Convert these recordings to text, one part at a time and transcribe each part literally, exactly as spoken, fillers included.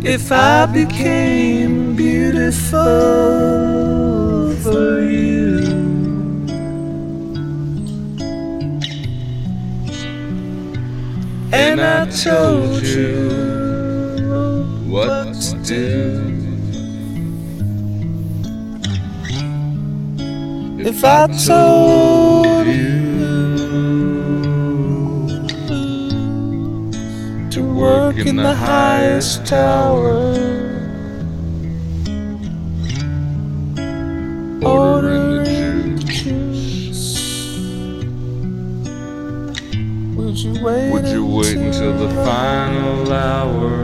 if I became beautiful for you? And I told you what to do. If I told you to work in the highest tower, ordering the juice, would you wait, would you wait until the final hour?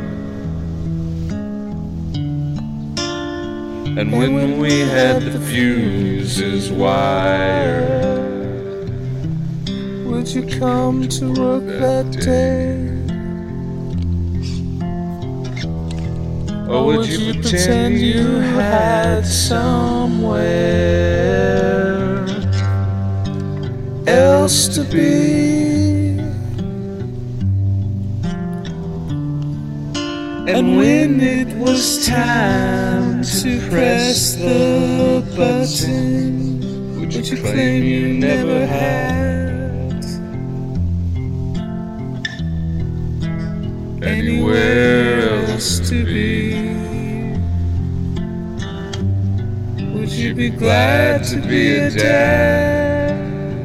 And when we had the fuses wired, would you come to work that day? Or would you pretend you had somewhere else to be? And when it was time to press the button, would you claim you never had anywhere else to be? Would you be glad to be a dad?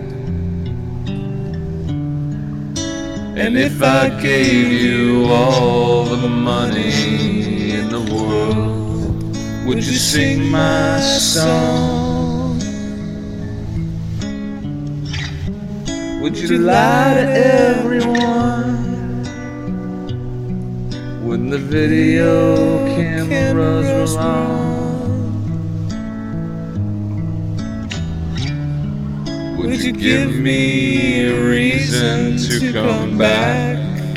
And if I gave you all the money in the world, would you sing my song? Would you lie to everyone when the video cameras were on? Would you give me a reason to come back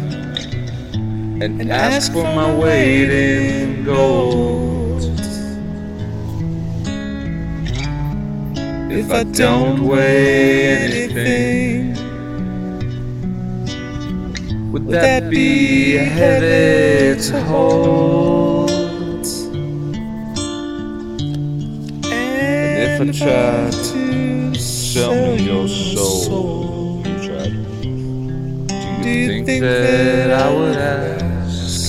and ask for my weight in gold? If I don't weigh anything, would that be heavy to hold? And if I tried to sell me your soul, you tried, do you think that I would ask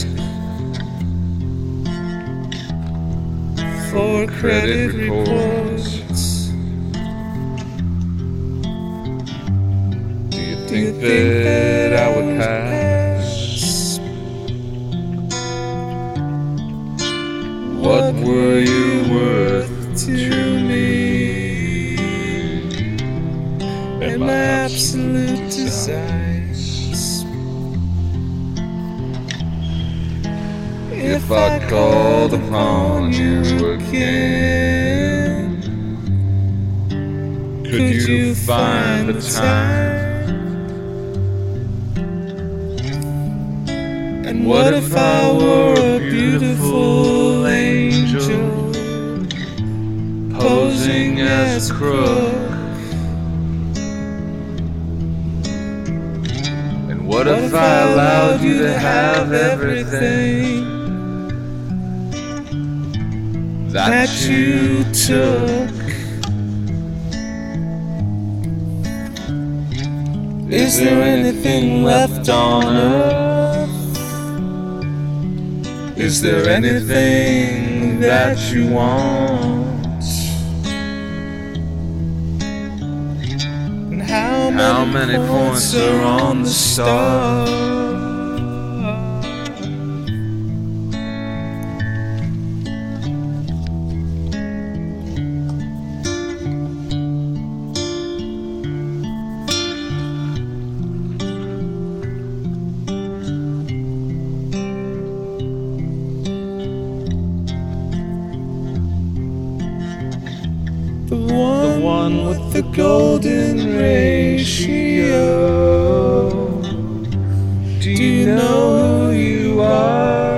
for credit reports? Do you think that I would pass? What were you worth to me? And my absolute desires. If I called upon you again, could you find the time? And what if I were a beautiful angel posing as a crook? What if I allowed you to have everything that you took? Is there anything left on earth? Is there anything that you want? How many, How many points are on the star? The one, the one with the golden ratio. Do you know who you are?